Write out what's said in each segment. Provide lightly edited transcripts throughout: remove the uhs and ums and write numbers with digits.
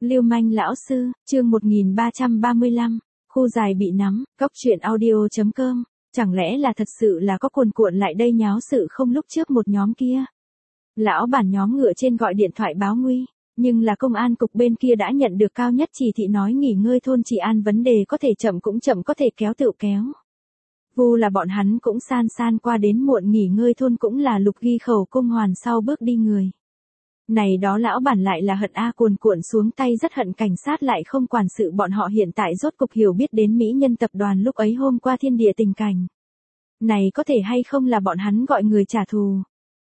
Lưu manh lão sư, chương 1335, khu dài bị nắm, góc truyện audio.com, chẳng lẽ là thật sự là có cuồn cuộn lại đây nháo sự không lúc trước một nhóm kia. Lão bản nhóm ngựa trên gọi điện thoại báo nguy, nhưng là công an cục bên kia đã nhận được cao nhất chỉ thị nói nghỉ ngơi thôn trị an vấn đề có thể chậm cũng chậm có thể kéo tự kéo. Vu là bọn hắn cũng san qua đến muộn nghỉ ngơi thôn cũng là lục ghi khẩu cung hoàn sau bước đi người. Này đó lão bản lại là hận cuồn cuộn xuống tay rất hận cảnh sát lại không quản sự bọn họ hiện tại rốt cục hiểu biết đến mỹ nhân tập đoàn lúc ấy hôm qua thiên địa tình cảnh. Này có thể hay không là bọn hắn gọi người trả thù.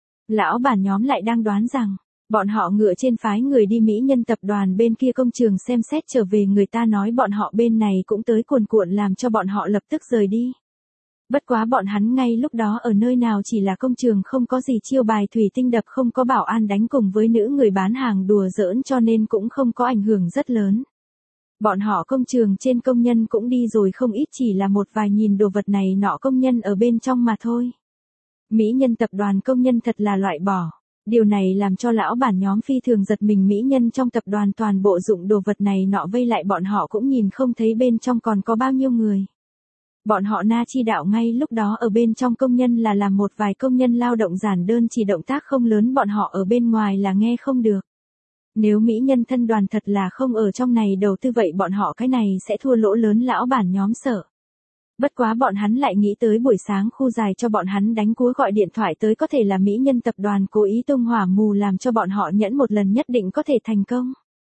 Lão bản nhóm lại đang đoán rằng, bọn họ ngựa trên phái người đi mỹ nhân tập đoàn bên kia công trường xem xét trở về người ta nói bọn họ bên này cũng tới cuồn cuộn làm cho bọn họ lập tức rời đi. Bất quá bọn hắn ngay lúc đó ở nơi nào chỉ là công trường không có gì chiêu bài thủy tinh đập không có bảo an đánh cùng với nữ người bán hàng đùa giỡn cho nên cũng không có ảnh hưởng rất lớn. Bọn họ công trường trên công nhân cũng đi rồi không ít chỉ là một vài nhìn đồ vật này nọ công nhân ở bên trong mà thôi. Mỹ nhân tập đoàn công nhân thật là loại bỏ. Điều này làm cho lão bản nhóm phi thường giật mình mỹ nhân trong tập đoàn toàn bộ dụng đồ vật này nọ vây lại bọn họ cũng nhìn không thấy bên trong còn có bao nhiêu người. Bọn họ na chi đạo ngay lúc đó ở bên trong công nhân là làm một vài công nhân lao động giản đơn chỉ động tác không lớn bọn họ ở bên ngoài là nghe không được. Nếu mỹ nhân thân đoàn thật là không ở trong này đầu tư vậy bọn họ cái này sẽ thua lỗ lớn lão bản nhóm sợ. Bất quá bọn hắn lại nghĩ tới buổi sáng khu dài cho bọn hắn đánh cú gọi điện thoại tới có thể là mỹ nhân tập đoàn cố ý tung hỏa mù làm cho bọn họ nhẫn một lần nhất định có thể thành công.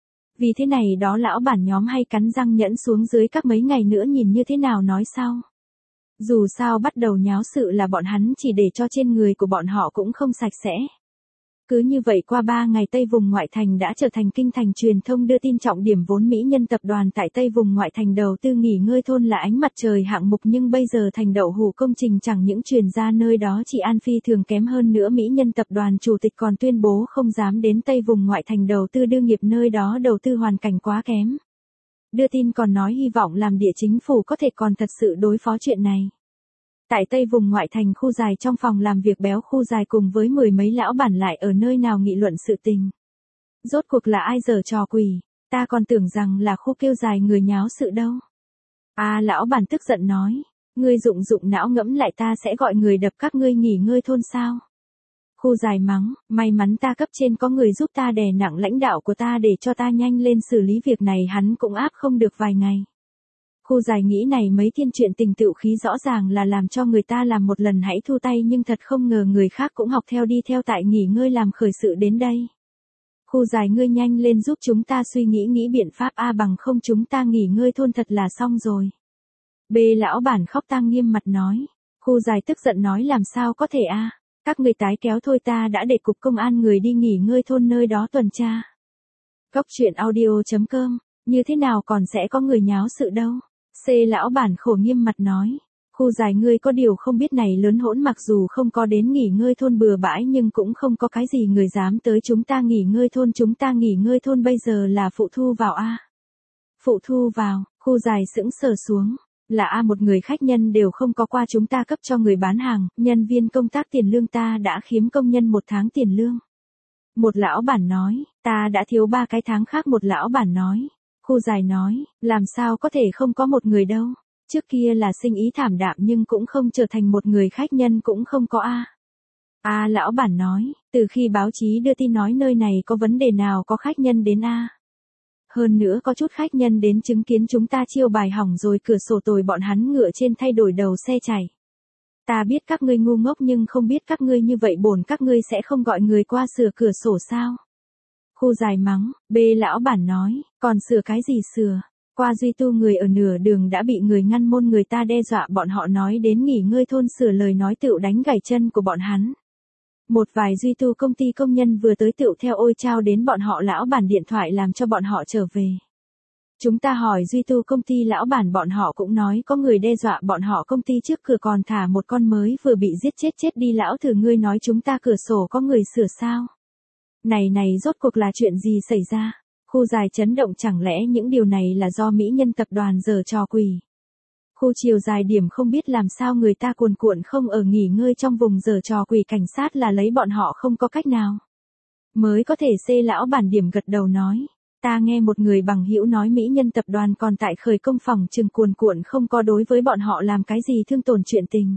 Vì thế này đó lão bản nhóm hay cắn răng nhẫn xuống dưới các mấy ngày nữa nhìn như thế nào nói sau. Dù sao bắt đầu nháo sự là bọn hắn chỉ để cho trên người của bọn họ cũng không sạch sẽ. Cứ như vậy qua 3 ngày Tây vùng ngoại thành đã trở thành kinh thành truyền thông đưa tin trọng điểm vốn mỹ nhân tập đoàn tại Tây vùng ngoại thành đầu tư nghỉ ngơi thôn là ánh mặt trời hạng mục nhưng bây giờ thành đậu hủ công trình chẳng những truyền ra nơi đó chỉ an phi thường kém hơn nữa mỹ nhân tập đoàn chủ tịch còn tuyên bố không dám đến Tây vùng ngoại thành đầu tư đương nghiệp nơi đó đầu tư hoàn cảnh quá kém. Đưa tin còn nói hy vọng làm địa chính phủ có thể còn thật sự đối phó chuyện này. Tại Tây vùng ngoại thành khu dài trong phòng làm việc béo khu dài cùng với mười mấy lão bản lại ở nơi nào nghị luận sự tình. Rốt cuộc là ai giở trò quỷ, ta còn tưởng rằng là khu kêu dài người nháo sự đâu. Lão bản tức giận nói, ngươi dụng não ngẫm lại ta sẽ gọi người đập các ngươi nghỉ ngơi thôn sao. Khu dài mắng, may mắn ta cấp trên có người giúp ta đè nặng lãnh đạo của ta để cho ta nhanh lên xử lý việc này hắn cũng áp không được vài ngày. Khu dài nghĩ này mấy thiên chuyện tình tựu khí rõ ràng là làm cho người ta làm một lần hãy thu tay nhưng thật không ngờ người khác cũng học theo đi theo tại nghỉ ngơi làm khởi sự đến đây. Khu dài ngươi nhanh lên giúp chúng ta suy nghĩ biện pháp bằng không chúng ta nghỉ ngơi thôn thật là xong rồi. B lão bản khóc tang nghiêm mặt nói. Khu dài tức giận nói làm sao có thể các người tái kéo thôi ta đã để cục công an người đi nghỉ ngơi thôn nơi đó tuần tra. Góc truyện audio.com, như thế nào còn sẽ có người nháo sự đâu. C lão bản khổ nghiêm mặt nói, khu dài ngươi có điều không biết này lớn hỗn mặc dù không có đến nghỉ ngơi thôn bừa bãi nhưng cũng không có cái gì người dám tới chúng ta nghỉ ngơi thôn bây giờ là phụ thu vào Phụ thu vào, khu dài sững sờ xuống, là một người khách nhân đều không có qua chúng ta cấp cho người bán hàng, nhân viên công tác tiền lương ta đã khiếm công nhân 1 tháng tiền lương. Một lão bản nói, ta đã thiếu 3 cái tháng khác một lão bản nói. Khu dài nói, làm sao có thể không có một người đâu, trước kia là sinh ý thảm đạm nhưng cũng không trở thành một người khách nhân cũng không có lão bản nói, từ khi báo chí đưa tin nói nơi này có vấn đề nào có khách nhân đến Hơn nữa có chút khách nhân đến chứng kiến chúng ta chiêu bài hỏng rồi cửa sổ tồi bọn hắn ngựa trên thay đổi đầu xe chảy. Ta biết các ngươi ngu ngốc nhưng không biết các ngươi như vậy bổn các ngươi sẽ không gọi người qua sửa cửa sổ sao. Khu dài mắng, B lão bản nói, còn sửa cái gì sửa, qua duy tu người ở nửa đường đã bị người ngăn môn người ta đe dọa bọn họ nói đến nghỉ ngơi thôn sửa lời nói tựu đánh gãy chân của bọn hắn. Một vài duy tu công ty công nhân vừa tới tựu theo ôi trao đến bọn họ lão bản điện thoại làm cho bọn họ trở về. Chúng ta hỏi duy tu công ty lão bản bọn họ cũng nói có người đe dọa bọn họ công ty trước cửa còn thả một con mới vừa bị giết chết đi lão thử ngươi nói chúng ta cửa sổ có người sửa sao. Này rốt cuộc là chuyện gì xảy ra? Khu dài chấn động chẳng lẽ những điều này là do mỹ nhân tập đoàn giở trò quỷ. Khu chiều dài điểm không biết làm sao người ta cuồn cuộn không ở nghỉ ngơi trong vùng giở trò quỷ cảnh sát là lấy bọn họ không có cách nào. Mới có thể C lão bản điểm gật đầu nói. Ta nghe một người bằng hữu nói mỹ nhân tập đoàn còn tại khởi công phòng trừng cuồn cuộn không có đối với bọn họ làm cái gì thương tổn chuyện tình.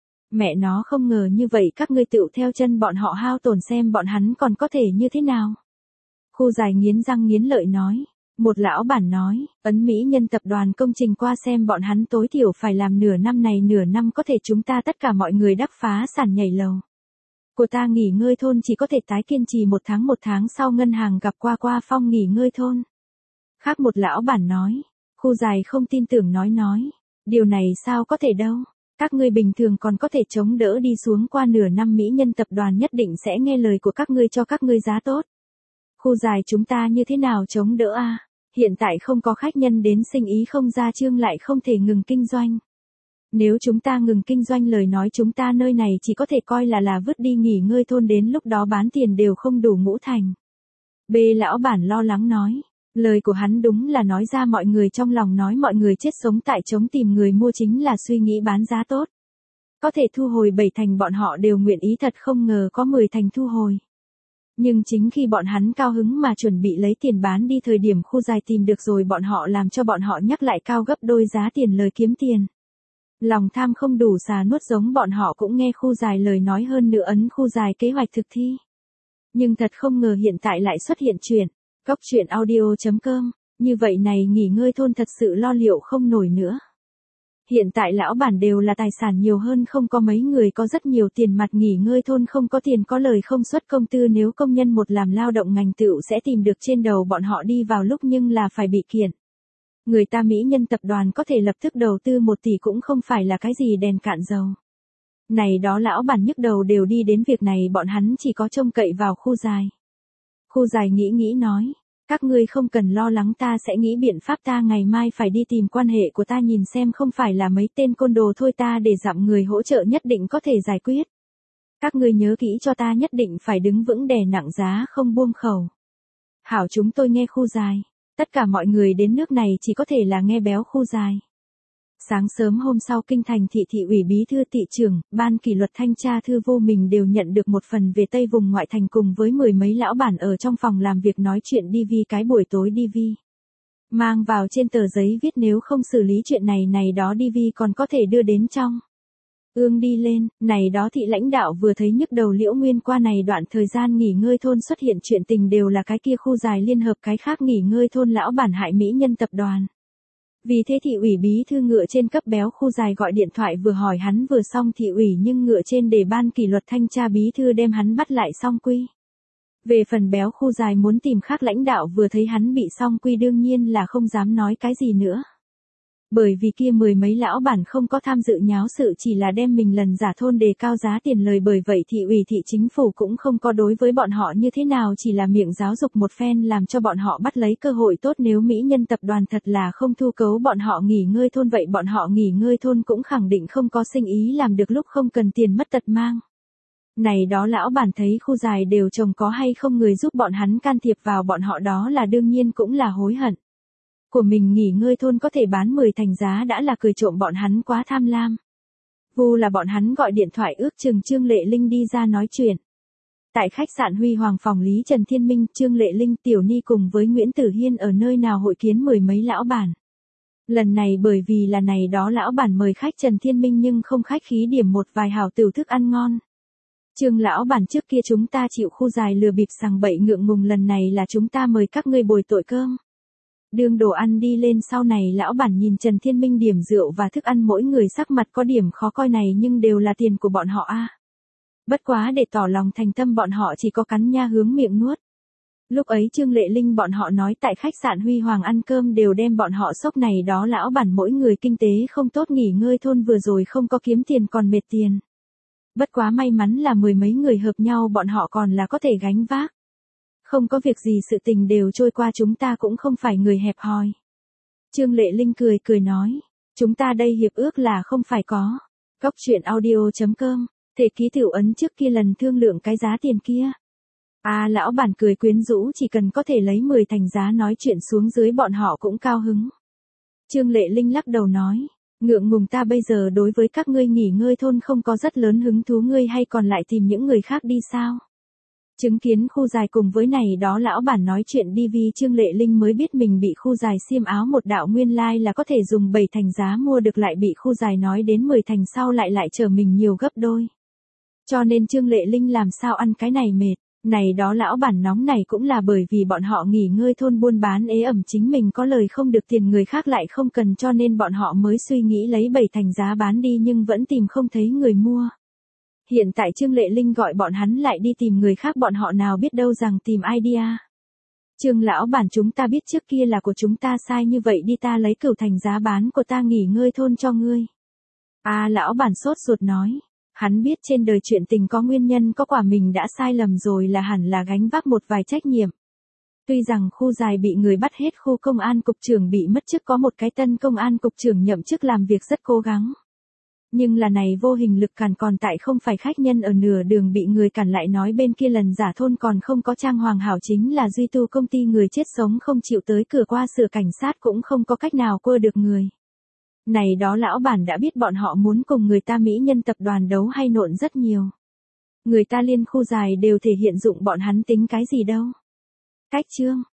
Mẹ nó không ngờ như vậy các ngươi tựu theo chân bọn họ hao tổn xem bọn hắn còn có thể như thế nào. Khu dài nghiến răng nghiến lợi nói. Một lão bản nói, ấn mỹ nhân tập đoàn công trình qua xem bọn hắn tối thiểu phải làm nửa năm này nửa năm có thể chúng ta tất cả mọi người đắc phá sản nhảy lầu. Của ta nghỉ ngơi thôn chỉ có thể tái kiên trì một tháng sau ngân hàng gặp qua phong nghỉ ngơi thôn. Khác một lão bản nói, khu dài không tin tưởng nói, điều này sao có thể đâu, các ngươi bình thường còn có thể chống đỡ đi xuống qua nửa năm mỹ nhân tập đoàn nhất định sẽ nghe lời của các ngươi cho các ngươi giá tốt. Khu dài chúng ta như thế nào chống đỡ a? Hiện tại không có khách nhân đến sinh ý không ra trương lại không thể ngừng kinh doanh. Nếu chúng ta ngừng kinh doanh lời nói chúng ta nơi này chỉ có thể coi là vứt đi nghỉ ngơi thôn đến lúc đó bán tiền đều không đủ ngũ thành. B lão bản lo lắng nói. Lời của hắn đúng là nói ra mọi người trong lòng nói mọi người chết sống tại chống tìm người mua chính là suy nghĩ bán giá tốt. Có thể thu hồi 7 thành bọn họ đều nguyện ý thật không ngờ có 10 thành thu hồi. Nhưng chính khi bọn hắn cao hứng mà chuẩn bị lấy tiền bán đi thời điểm khu dài tìm được rồi bọn họ làm cho bọn họ nhắc lại cao gấp đôi giá tiền lời kiếm tiền. Lòng tham không đủ xà nuốt giống bọn họ cũng nghe khu dài lời nói hơn nữa ấn khu dài kế hoạch thực thi. Nhưng thật không ngờ hiện tại lại xuất hiện chuyện. Góc chuyện audio.com, như vậy này nghỉ ngơi thôn thật sự lo liệu không nổi nữa. Hiện tại lão bản đều là tài sản nhiều hơn không có mấy người có rất nhiều tiền mặt nghỉ ngơi thôn không có tiền có lời không xuất công tư nếu công nhân một làm lao động ngành tựu sẽ tìm được trên đầu bọn họ đi vào lúc nhưng là phải bị kiện. Người ta mỹ nhân tập đoàn có thể lập tức đầu tư 1 tỷ cũng không phải là cái gì đèn cạn dầu. Này đó lão bản nhức đầu đều đi đến việc này bọn hắn chỉ có trông cậy vào khu dài. Khu dài nghĩ nói, các ngươi không cần lo lắng ta sẽ nghĩ biện pháp ta ngày mai phải đi tìm quan hệ của ta nhìn xem không phải là mấy tên côn đồ thôi ta để dặm người hỗ trợ nhất định có thể giải quyết. Các ngươi nhớ kỹ cho ta nhất định phải đứng vững đè nặng giá không buông khẩu. Hảo chúng tôi nghe khu dài. Tất cả mọi người đến nước này chỉ có thể là nghe béo khu dài. Sáng sớm hôm sau kinh thành thị ủy bí thư thị trưởng, ban kỷ luật thanh tra thư vô mình đều nhận được một phần về Tây vùng ngoại thành cùng với 10 mấy lão bản ở trong phòng làm việc nói chuyện đi vi cái buổi tối đi vi. Mang vào trên tờ giấy viết nếu không xử lý chuyện này đó đi vi còn có thể đưa đến trong. Ương đi lên, này đó thị lãnh đạo vừa thấy nhức đầu Liễu Nguyên qua này đoạn thời gian nghỉ ngơi thôn xuất hiện chuyện tình đều là cái kia khu dài liên hợp cái khác nghỉ ngơi thôn lão bản hại mỹ nhân tập đoàn. Vì thế thị ủy bí thư ngựa trên cấp béo khu dài gọi điện thoại vừa hỏi hắn vừa xong thị ủy nhưng ngựa trên để ban kỷ luật thanh tra bí thư đem hắn bắt lại xong quy. Về phần béo khu dài muốn tìm khác lãnh đạo vừa thấy hắn bị xong quy đương nhiên là không dám nói cái gì nữa. Bởi vì kia 10 mấy lão bản không có tham dự nháo sự chỉ là đem mình lần giả thôn đề cao giá tiền lời bởi vậy thị ủy thị chính phủ cũng không có đối với bọn họ như thế nào chỉ là miệng giáo dục một phen làm cho bọn họ bắt lấy cơ hội tốt nếu mỹ nhân tập đoàn thật là không thu cấu bọn họ nghỉ ngơi thôn vậy bọn họ nghỉ ngơi thôn cũng khẳng định không có sinh ý làm được lúc không cần tiền mất tật mang. Này đó lão bản thấy khu dài đều trồng có hay không người giúp bọn hắn can thiệp vào bọn họ đó là đương nhiên cũng là hối hận. Của mình nghỉ ngơi thôn có thể bán 10 thành giá đã là cười trộm bọn hắn quá tham lam. Vu là bọn hắn gọi điện thoại ước chừng Trương Lệ Linh đi ra nói chuyện. Tại khách sạn Huy Hoàng phòng Lý Trần Thiên Minh, Trương Lệ Linh Tiểu Ni cùng với Nguyễn Tử Hiên ở nơi nào hội kiến 10 mấy lão bản. Lần này bởi vì là này đó lão bản mời khách Trần Thiên Minh nhưng không khách khí điểm một vài hảo tửu thức ăn ngon. Trương lão bản trước kia chúng ta chịu khu dài lừa bịp sằng bậy ngượng ngùng lần này là chúng ta mời các ngươi bồi tội cơm. Đương đồ ăn đi lên sau này lão bản nhìn Trần Thiên Minh điểm rượu và thức ăn mỗi người sắc mặt có điểm khó coi này nhưng đều là tiền của bọn họ a. Bất quá để tỏ lòng thành tâm bọn họ chỉ có cắn nha hướng miệng nuốt. Lúc ấy Trương Lệ Linh bọn họ nói tại khách sạn Huy Hoàng ăn cơm đều đem bọn họ sốc này đó lão bản mỗi người kinh tế không tốt nghỉ ngơi thôn vừa rồi không có kiếm tiền còn mệt tiền. Bất quá may mắn là 10 mấy người hợp nhau bọn họ còn là có thể gánh vác. Không có việc gì sự tình đều trôi qua chúng ta cũng không phải người hẹp hòi. Trương Lệ Linh cười nói. Chúng ta đây hiệp ước là không phải có. Góc chuyện audio.com, thể ký tiểu ấn trước kia lần thương lượng cái giá tiền kia. Lão bản cười quyến rũ chỉ cần có thể lấy 10 thành giá nói chuyện xuống dưới bọn họ cũng cao hứng. Trương Lệ Linh lắc đầu nói. Ngượng ngùng ta bây giờ đối với các ngươi nghỉ ngơi thôn không có rất lớn hứng thú ngươi hay còn lại tìm những người khác đi sao? Chứng kiến khu dài cùng với này đó lão bản nói chuyện đi, vì Trương Lệ Linh mới biết mình bị khu dài xiêm áo một đạo, nguyên lai là có thể dùng 7 thành giá mua được, lại bị khu dài nói đến 10 thành sau lại trở mình nhiều gấp đôi. Cho nên Trương Lệ Linh làm sao ăn cái này mệt. Này đó lão bản nóng này cũng là bởi vì bọn họ nghỉ ngơi thôn buôn bán ế ẩm, chính mình có lời không được tiền người khác lại không cần, cho nên bọn họ mới suy nghĩ lấy 7 thành giá bán đi, nhưng vẫn tìm không thấy người mua. Hiện tại Trương Lệ Linh gọi bọn hắn lại đi tìm người khác, bọn họ nào biết đâu rằng tìm idea. Trương lão bản, chúng ta biết trước kia là của chúng ta sai như vậy đi, ta lấy cửu thành giá bán của ta nghỉ ngơi thôn cho ngươi. Lão bản sốt ruột nói. Hắn biết trên đời chuyện tình có nguyên nhân có quả, mình đã sai lầm rồi là hẳn là gánh vác một vài trách nhiệm. Tuy rằng khu dài bị người bắt hết, khu công an cục trưởng bị mất chức, có một cái tân công an cục trưởng nhậm chức làm việc rất cố gắng. Nhưng là này vô hình lực cản còn tại, không phải khách nhân ở nửa đường bị người cản lại nói bên kia lần giả thôn còn không có trang hoàng hảo, chính là duy tu công ty người chết sống không chịu tới cửa, qua sửa cảnh sát cũng không có cách nào cua được người. Này đó lão bản đã biết bọn họ muốn cùng người ta mỹ nhân tập đoàn đấu hay nộn rất nhiều. Người ta liên khu dài đều thể hiện dụng, bọn hắn tính cái gì đâu. Cách chương